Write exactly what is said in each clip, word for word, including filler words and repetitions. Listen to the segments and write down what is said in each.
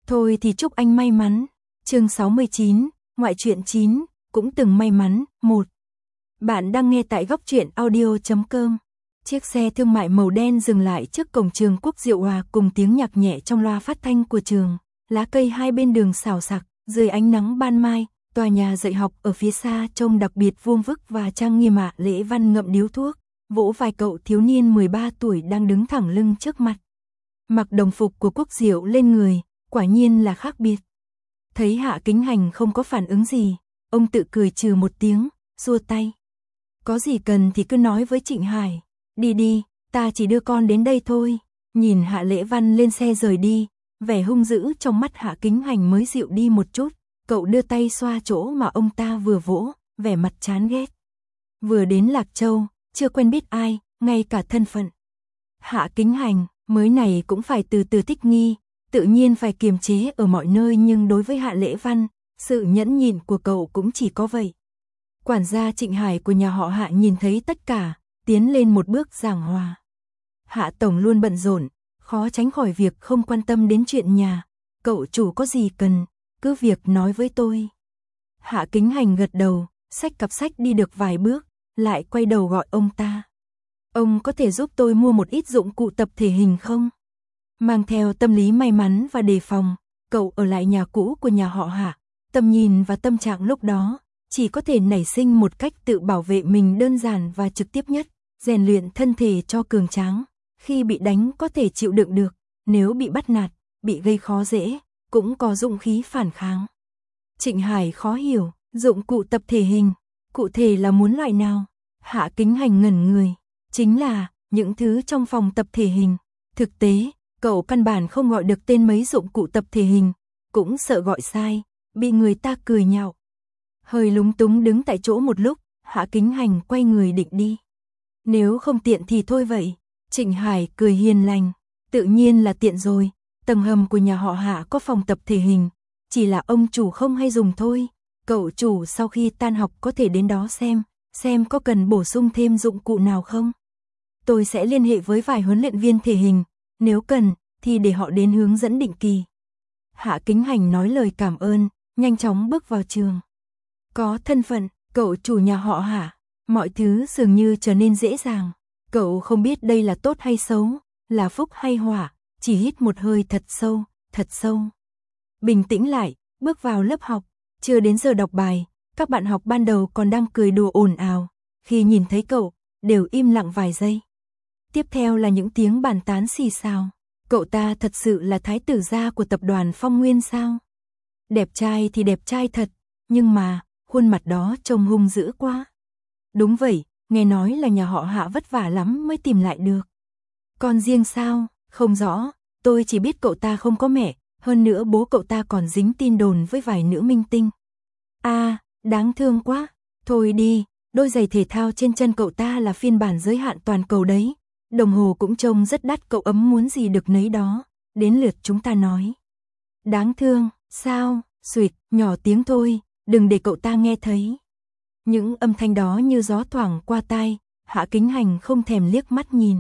Thôi thì chúc anh may mắn. Chương sáu mươi chín, ngoại truyện chín, cũng từng may mắn. một. Bạn đang nghe tại góc truyện audio chấm com. Chiếc xe thương mại màu đen dừng lại trước cổng trường Quốc Diệu Hòa cùng tiếng nhạc nhẹ trong loa phát thanh của trường. Lá cây hai bên đường xào xạc, dưới ánh nắng ban mai, tòa nhà dạy học ở phía xa trông đặc biệt vuông vức và trang nghiêm ạ. Lễ Văn ngậm điếu thuốc, vỗ vai cậu thiếu niên mười ba tuổi đang đứng thẳng lưng trước mặt. Mặc đồng phục của Quốc Diệu lên người, quả nhiên là khác biệt. Thấy Hạ Kính Hành không có phản ứng gì, ông tự cười trừ một tiếng, xua tay. Có gì cần thì cứ nói với Trịnh Hải. Đi đi, ta chỉ đưa con đến đây thôi. Nhìn Hạ Lễ Văn lên xe rời đi, vẻ hung dữ trong mắt Hạ Kính Hành mới dịu đi một chút. Cậu đưa tay xoa chỗ mà ông ta vừa vỗ, vẻ mặt chán ghét. Vừa đến Lạc Châu, chưa quen biết ai, ngay cả thân phận. Hạ Kính Hành, mới này cũng phải từ từ thích nghi, tự nhiên phải kiềm chế ở mọi nơi, nhưng đối với Hạ Lễ Văn, sự nhẫn nhịn của cậu cũng chỉ có vậy. Quản gia Trịnh Hải của nhà họ Hạ nhìn thấy tất cả, tiến lên một bước giảng hòa. Hạ tổng luôn bận rộn, khó tránh khỏi việc không quan tâm đến chuyện nhà. Cậu chủ có gì cần, cứ việc nói với tôi. Hạ Kính Hành gật đầu, xách cặp sách đi được vài bước, lại quay đầu gọi ông ta. Ông có thể giúp tôi mua một ít dụng cụ tập thể hình không? Mang theo tâm lý may mắn và đề phòng, cậu ở lại nhà cũ của nhà họ Hạ. Tầm nhìn và tâm trạng lúc đó chỉ có thể nảy sinh một cách tự bảo vệ mình đơn giản và trực tiếp nhất, rèn luyện thân thể cho cường tráng. Khi bị đánh có thể chịu đựng được, nếu bị bắt nạt, bị gây khó dễ, cũng có dũng khí phản kháng. Trịnh Hải khó hiểu, dụng cụ tập thể hình, cụ thể là muốn loại nào? Hạ Kính Hành ngẩn người, chính là những thứ trong phòng tập thể hình. Thực tế, cậu căn bản không gọi được tên mấy dụng cụ tập thể hình, cũng sợ gọi sai, bị người ta cười nhạo. Hơi lúng túng đứng tại chỗ một lúc, Hạ Kính Hành quay người định đi. Nếu không tiện thì thôi vậy. Trịnh Hải cười hiền lành, tự nhiên là tiện rồi, tầng hầm của nhà họ Hạ có phòng tập thể hình, chỉ là ông chủ không hay dùng thôi. Cậu chủ sau khi tan học có thể đến đó xem, xem có cần bổ sung thêm dụng cụ nào không. Tôi sẽ liên hệ với vài huấn luyện viên thể hình, nếu cần thì để họ đến hướng dẫn định kỳ. Hạ Kính Hành nói lời cảm ơn, nhanh chóng bước vào trường. Có thân phận, cậu chủ nhà họ Hạ, mọi thứ dường như trở nên dễ dàng. Cậu không biết đây là tốt hay xấu, là phúc hay họa, chỉ hít một hơi thật sâu, thật sâu. Bình tĩnh lại, bước vào lớp học, chưa đến giờ đọc bài, các bạn học ban đầu còn đang cười đùa ồn ào, khi nhìn thấy cậu, đều im lặng vài giây. Tiếp theo là những tiếng bàn tán xì xào. Cậu ta thật sự là thái tử gia của tập đoàn Phong Nguyên sao? Đẹp trai thì đẹp trai thật, nhưng mà, khuôn mặt đó trông hung dữ quá. Đúng vậy, nghe nói là nhà họ Hạ vất vả lắm mới tìm lại được. Con riêng sao? Không rõ, tôi chỉ biết cậu ta không có mẹ, hơn nữa bố cậu ta còn dính tin đồn với vài nữ minh tinh. À, đáng thương quá. Thôi đi, đôi giày thể thao trên chân cậu ta là phiên bản giới hạn toàn cầu đấy. Đồng hồ cũng trông rất đắt, cậu ấm muốn gì được nấy đó. Đến lượt chúng ta nói. Đáng thương, sao? Xuỵt, nhỏ tiếng thôi, đừng để cậu ta nghe thấy. Những âm thanh đó như gió thoảng qua tai, Hạ Kính Hành không thèm liếc mắt nhìn.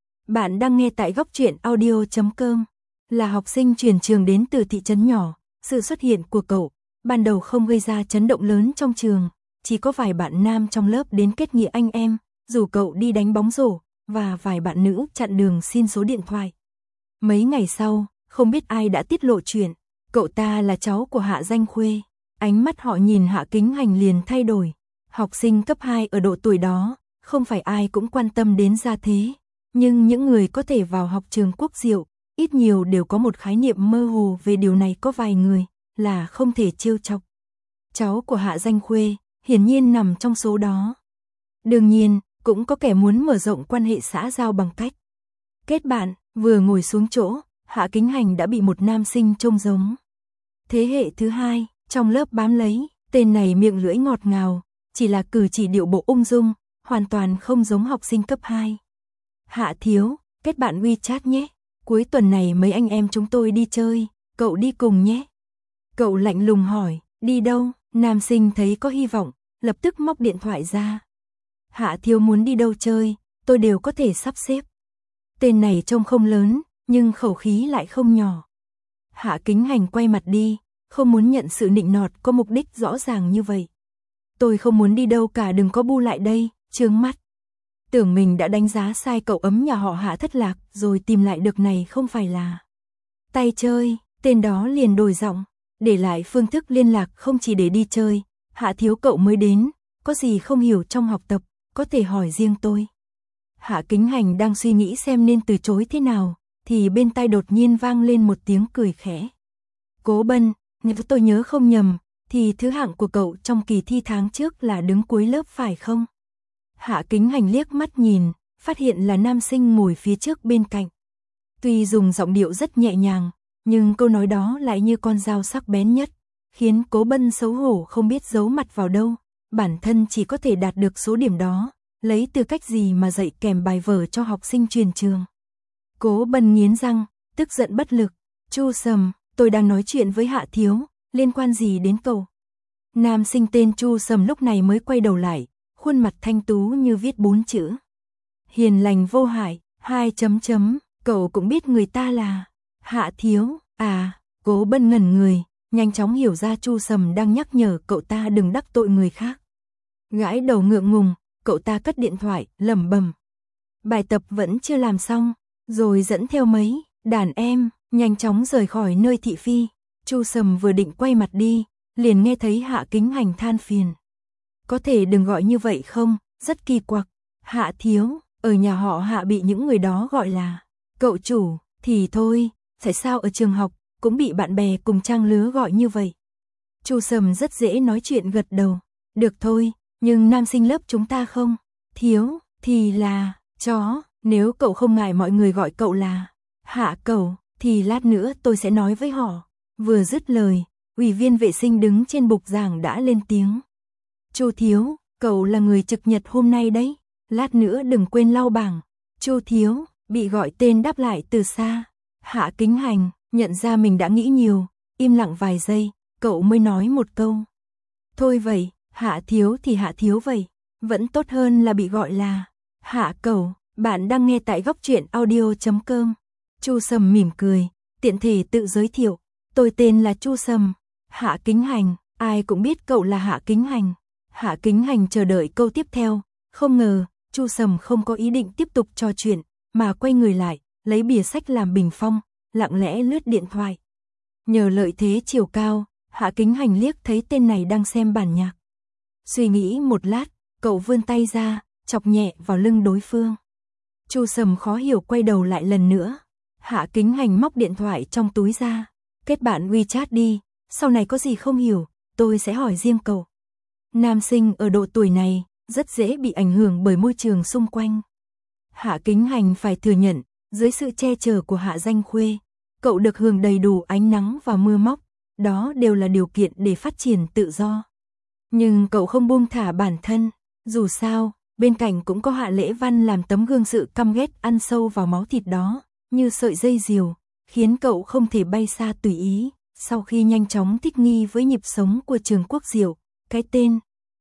Bạn đang nghe tại góc truyện audio chấm com. Là học sinh chuyển trường đến từ thị trấn nhỏ, sự xuất hiện của cậu ban đầu không gây ra chấn động lớn trong trường, chỉ có vài bạn nam trong lớp đến kết nghĩa anh em, rủ cậu đi đánh bóng rổ, và vài bạn nữ chặn đường xin số điện thoại. Mấy ngày sau, không biết ai đã tiết lộ chuyện, cậu ta là cháu của Hạ Danh Khuê. Ánh mắt họ nhìn Hạ Kính Hành liền thay đổi. Học sinh cấp hai ở độ tuổi đó, không phải ai cũng quan tâm đến gia thế, nhưng những người có thể vào học trường Quốc Diệu, ít nhiều đều có một khái niệm mơ hồ về điều này, có vài người là không thể trêu chọc. Cháu của Hạ Danh Khuê, hiển nhiên nằm trong số đó. Đương nhiên, cũng có kẻ muốn mở rộng quan hệ xã giao bằng cách kết bạn. Vừa ngồi xuống chỗ, Hạ Kính Hành đã bị một nam sinh trông giống thế hệ thứ hai trong lớp bám lấy. Tên này miệng lưỡi ngọt ngào, chỉ là cử chỉ điệu bộ ung dung, hoàn toàn không giống học sinh cấp hai. Hạ thiếu, kết bạn WeChat nhé. Cuối tuần này mấy anh em chúng tôi đi chơi, cậu đi cùng nhé. Cậu lạnh lùng hỏi, đi đâu? Nam sinh thấy có hy vọng, lập tức móc điện thoại ra. Hạ thiếu muốn đi đâu chơi, tôi đều có thể sắp xếp. Tên này trông không lớn, nhưng khẩu khí lại không nhỏ. Hạ Kính Hành quay mặt đi, không muốn nhận sự nịnh nọt có mục đích rõ ràng như vậy. Tôi không muốn đi đâu cả, đừng có bu lại đây, chướng mắt. Tưởng mình đã đánh giá sai cậu ấm nhà họ Hạ thất lạc, rồi tìm lại được này không phải là tay chơi, tên đó liền đổi giọng, để lại phương thức liên lạc không chỉ để đi chơi. Hạ thiếu cậu mới đến, có gì không hiểu trong học tập, có thể hỏi riêng tôi. Hạ Kính Hành đang suy nghĩ xem nên từ chối thế nào, thì bên tai đột nhiên vang lên một tiếng cười khẽ. Cố Bân, nếu tôi nhớ không nhầm, thì thứ hạng của cậu trong kỳ thi tháng trước là đứng cuối lớp phải không? Hạ Kính Hành liếc mắt nhìn, phát hiện là nam sinh ngồi phía trước bên cạnh. Tuy dùng giọng điệu rất nhẹ nhàng, nhưng câu nói đó lại như con dao sắc bén nhất, khiến Cố Bân xấu hổ không biết giấu mặt vào đâu. Bản thân chỉ có thể đạt được số điểm đó, lấy tư cách gì mà dạy kèm bài vở cho học sinh truyền trường. Cố Bân nghiến răng, tức giận bất lực. Chu Sầm, tôi đang nói chuyện với Hạ thiếu, liên quan gì đến cậu? Nam sinh tên Chu Sầm lúc này mới quay đầu lại, khuôn mặt thanh tú như viết bốn chữ. Hiền lành vô hại, hai chấm chấm, cậu cũng biết người ta là Hạ thiếu, à, Cố Bân ngẩn người, nhanh chóng hiểu ra Chu Sầm đang nhắc nhở cậu ta đừng đắc tội người khác. Gãi đầu ngượng ngùng, cậu ta cất điện thoại, lẩm bẩm. Bài tập vẫn chưa làm xong, rồi dẫn theo mấy đàn em, nhanh chóng rời khỏi nơi thị phi. Chu Sầm vừa định quay mặt đi, liền nghe thấy Hạ Kính Hành than phiền. Có thể đừng gọi như vậy không, rất kỳ quặc. Hạ thiếu, ở nhà họ Hạ bị những người đó gọi là cậu chủ, thì thôi, tại sao ở trường học cũng bị bạn bè cùng trang lứa gọi như vậy? Chu Sầm rất dễ nói chuyện gật đầu. Được thôi, nhưng nam sinh lớp chúng ta không thiếu, thì là chó, nếu cậu không ngại mọi người gọi cậu là Hạ cậu, thì lát nữa tôi sẽ nói với họ. Vừa dứt lời, ủy viên vệ sinh đứng trên bục giảng đã lên tiếng. Chu thiếu, cậu là người trực nhật hôm nay đấy, lát nữa đừng quên lau bảng. Chu thiếu, bị gọi tên đáp lại từ xa. Hạ Kính Hành, nhận ra mình đã nghĩ nhiều, im lặng vài giây, cậu mới nói một câu. Thôi vậy, Hạ thiếu thì Hạ thiếu vậy, vẫn tốt hơn là bị gọi là Hạ cậu. Bạn đang nghe tại góc truyện audio chấm com. Chu Sầm mỉm cười, tiện thể tự giới thiệu, tôi tên là Chu Sầm. Hạ Kính Hành, ai cũng biết cậu là Hạ Kính Hành. Hạ Kính Hành chờ đợi câu tiếp theo, không ngờ, Chu Sầm không có ý định tiếp tục trò chuyện, mà quay người lại, lấy bìa sách làm bình phong, lặng lẽ lướt điện thoại. Nhờ lợi thế chiều cao, Hạ Kính Hành liếc thấy tên này đang xem bản nhạc. Suy nghĩ một lát, cậu vươn tay ra, chọc nhẹ vào lưng đối phương. Chu Sầm khó hiểu quay đầu lại lần nữa. Hạ Kính Hành móc điện thoại trong túi ra. Kết bạn WeChat đi, sau này có gì không hiểu, tôi sẽ hỏi riêng cậu. Nam sinh ở độ tuổi này, rất dễ bị ảnh hưởng bởi môi trường xung quanh. Hạ Kính Hành phải thừa nhận, dưới sự che chở của Hạ Danh Khuê, cậu được hưởng đầy đủ ánh nắng và mưa móc, đó đều là điều kiện để phát triển tự do. Nhưng cậu không buông thả bản thân, dù sao, bên cạnh cũng có Hạ Lễ Văn làm tấm gương sự căm ghét ăn sâu vào máu thịt đó, như sợi dây diều, khiến cậu không thể bay xa tùy ý. Sau khi nhanh chóng thích nghi với nhịp sống của trường Quốc Diệu, cái tên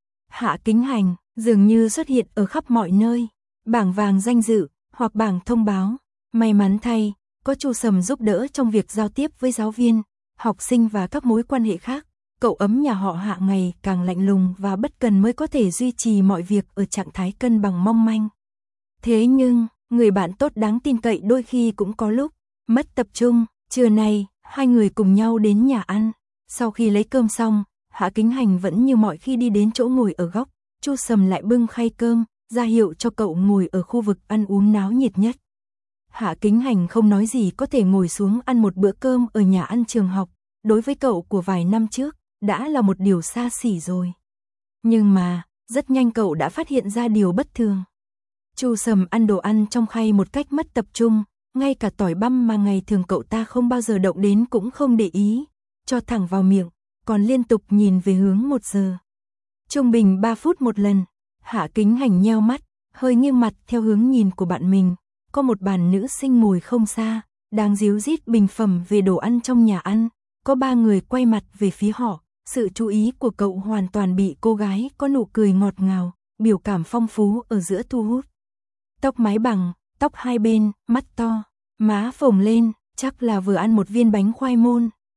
Hạ Kính Hành dường như xuất hiện ở khắp mọi nơi, bảng vàng danh dự hoặc bảng thông báo. May mắn thay, có Chu Sầm giúp đỡ trong việc giao tiếp với giáo viên, học sinh và các mối quan hệ khác. Cậu ấm nhà họ Hạ ngày càng lạnh lùng và bất cần mới có thể duy trì mọi việc ở trạng thái cân bằng mong manh. Thế nhưng, người bạn tốt đáng tin cậy đôi khi cũng có lúc mất tập trung. Trưa nay, hai người cùng nhau đến nhà ăn. Sau khi lấy cơm xong, Hạ Kính Hành vẫn như mọi khi đi đến chỗ ngồi ở góc. Chu Sầm lại bưng khay cơm, ra hiệu cho cậu ngồi ở khu vực ăn uống náo nhiệt nhất. Hạ Kính Hành không nói gì có thể ngồi xuống ăn một bữa cơm ở nhà ăn trường học. Đối với cậu của vài năm trước, đã là một điều xa xỉ rồi. Nhưng mà, rất nhanh cậu đã phát hiện ra điều bất thường. Chu Sầm ăn đồ ăn trong khay một cách mất tập trung, ngay cả tỏi băm mà ngày thường cậu ta không bao giờ động đến cũng không để ý, cho thẳng vào miệng, còn liên tục nhìn về hướng một giờ. Trung bình ba phút một lần. Hạ Kính Hành nheo mắt, hơi nghiêng mặt theo hướng nhìn của bạn mình. Có một bàn nữ sinh ngồi không xa, đang díu dít bình phẩm về đồ ăn trong nhà ăn. Có ba người quay mặt về phía họ. Sự chú ý của cậu hoàn toàn bị cô gái có nụ cười ngọt ngào, biểu cảm phong phú ở giữa thu hút. Tóc mái bằng, tóc hai bên, mắt to, má phồng lên, chắc là vừa ăn một viên bánh khoai môn.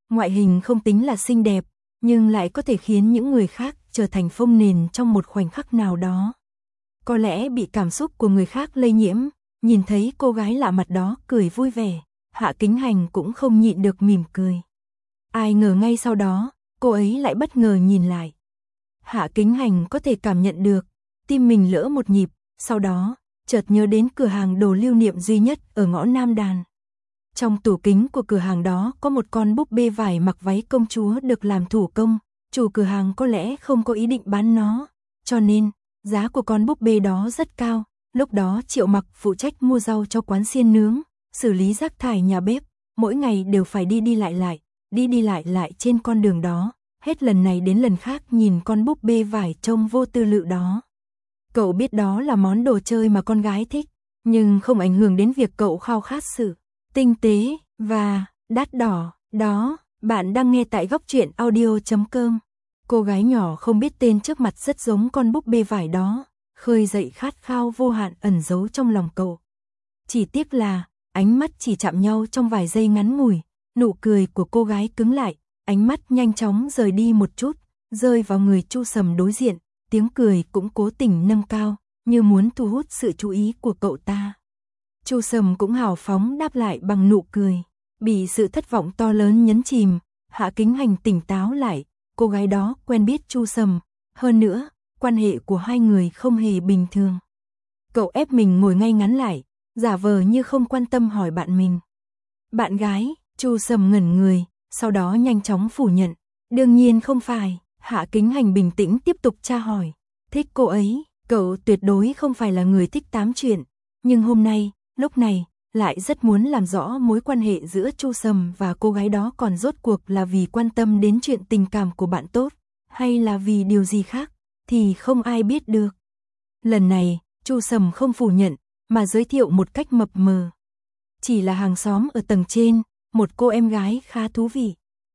Ngoại hình không tính là xinh đẹp, nhưng lại có thể khiến những người khác trở thành phông nền trong một khoảnh khắc nào đó. Có lẽ bị cảm xúc của người khác lây nhiễm, nhìn thấy cô gái lạ mặt đó cười vui vẻ, Hạ Kính Hành cũng không nhịn được mỉm cười. Ai ngờ ngay sau đó, cô ấy lại bất ngờ nhìn lại. Hạ Kính Hành có thể cảm nhận được, tim mình lỡ một nhịp, sau đó, chợt nhớ đến cửa hàng đồ lưu niệm duy nhất ở ngõ Nam Đàn. Trong tủ kính của cửa hàng đó có một con búp bê vải mặc váy công chúa được làm thủ công, chủ cửa hàng có lẽ không có ý định bán nó, cho nên, giá của con búp bê đó rất cao. Lúc đó Triệu Mặc phụ trách mua rau cho quán xiên nướng, xử lý rác thải nhà bếp, mỗi ngày đều phải đi đi lại lại, đi đi lại lại trên con đường đó, hết lần này đến lần khác nhìn con búp bê vải trông vô tư lự đó. Cậu biết đó là món đồ chơi mà con gái thích, nhưng không ảnh hưởng đến việc cậu khao khát sự tinh tế và đắt đỏ. Đó, bạn đang nghe tại góc truyện audio chấm com. Cô gái nhỏ không biết tên trước mặt rất giống con búp bê vải đó, khơi dậy khát khao vô hạn ẩn giấu trong lòng cậu. Chỉ tiếc là, ánh mắt chỉ chạm nhau trong vài giây ngắn ngủi, nụ cười của cô gái cứng lại, ánh mắt nhanh chóng rời đi một chút, rơi vào người Chu Sầm đối diện, tiếng cười cũng cố tình nâng cao, như muốn thu hút sự chú ý của cậu ta. Chu Sầm cũng hào phóng đáp lại bằng nụ cười, bị sự thất vọng to lớn nhấn chìm, Hạ Kính Hành tỉnh táo lại, cô gái đó quen biết Chu Sầm, hơn nữa, quan hệ của hai người không hề bình thường. Cậu ép mình ngồi ngay ngắn lại, giả vờ như không quan tâm hỏi bạn mình. Bạn gái, Chu Sầm ngẩn người, sau đó nhanh chóng phủ nhận. Đương nhiên không phải, Hạ Kính Hành bình tĩnh tiếp tục tra hỏi. Thích cô ấy, cậu tuyệt đối không phải là người thích tám chuyện, nhưng hôm nay, lúc này, lại rất muốn làm rõ mối quan hệ giữa Chu Sầm và cô gái đó còn rốt cuộc là vì quan tâm đến chuyện tình cảm của bạn tốt, hay là vì điều gì khác, thì không ai biết được. Lần này, Chu Sầm không phủ nhận, mà giới thiệu một cách mập mờ. Chỉ là hàng xóm ở tầng trên, một cô em gái khá thú vị.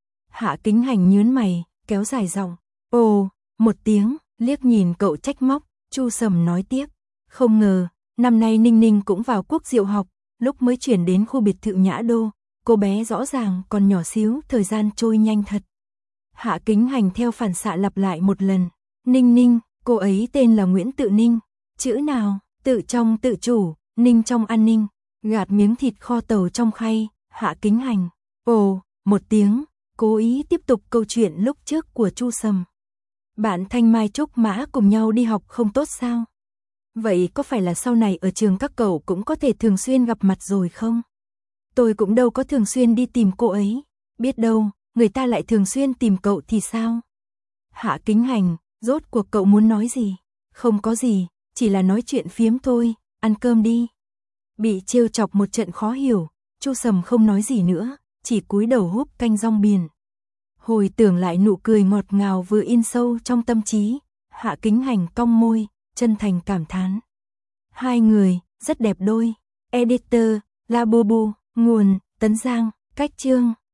Hạ Kính Hành nhướng mày, kéo dài giọng. Ồ, một tiếng, liếc nhìn cậu trách móc, Chu Sầm nói tiếp. Không ngờ, năm nay Ninh Ninh cũng vào quốc diệu học, lúc mới chuyển đến khu biệt thự Nhã Đô, cô bé rõ ràng còn nhỏ xíu, thời gian trôi nhanh thật. Hạ Kính Hành theo phản xạ lặp lại một lần. Ninh Ninh, cô ấy tên là Nguyễn Tự Ninh. Chữ nào, tự trong tự chủ, ninh trong an ninh, gạt miếng thịt kho tàu trong khay, Hạ Kính Hành. Ồ, một tiếng, cố ý tiếp tục câu chuyện lúc trước của Chu Sầm. Bạn Thanh Mai Trúc Mã cùng nhau đi học không tốt sao? Vậy có phải là sau này ở trường các cậu cũng có thể thường xuyên gặp mặt rồi không? Tôi cũng đâu có thường xuyên đi tìm cô ấy, biết đâu, người ta lại thường xuyên tìm cậu thì sao? Hạ Kính Hành, rốt cuộc cậu muốn nói gì? Không có gì, chỉ là nói chuyện phiếm thôi, ăn cơm đi. Bị trêu chọc một trận khó hiểu, Chu Sầm không nói gì nữa, chỉ cúi đầu húp canh rong biển. Hồi tưởng lại nụ cười ngọt ngào vừa in sâu trong tâm trí, Hạ Kính Hành cong môi, chân thành cảm thán. Hai người, rất đẹp đôi. Editor, Labubu, nguồn, Tấn Giang, cách chương.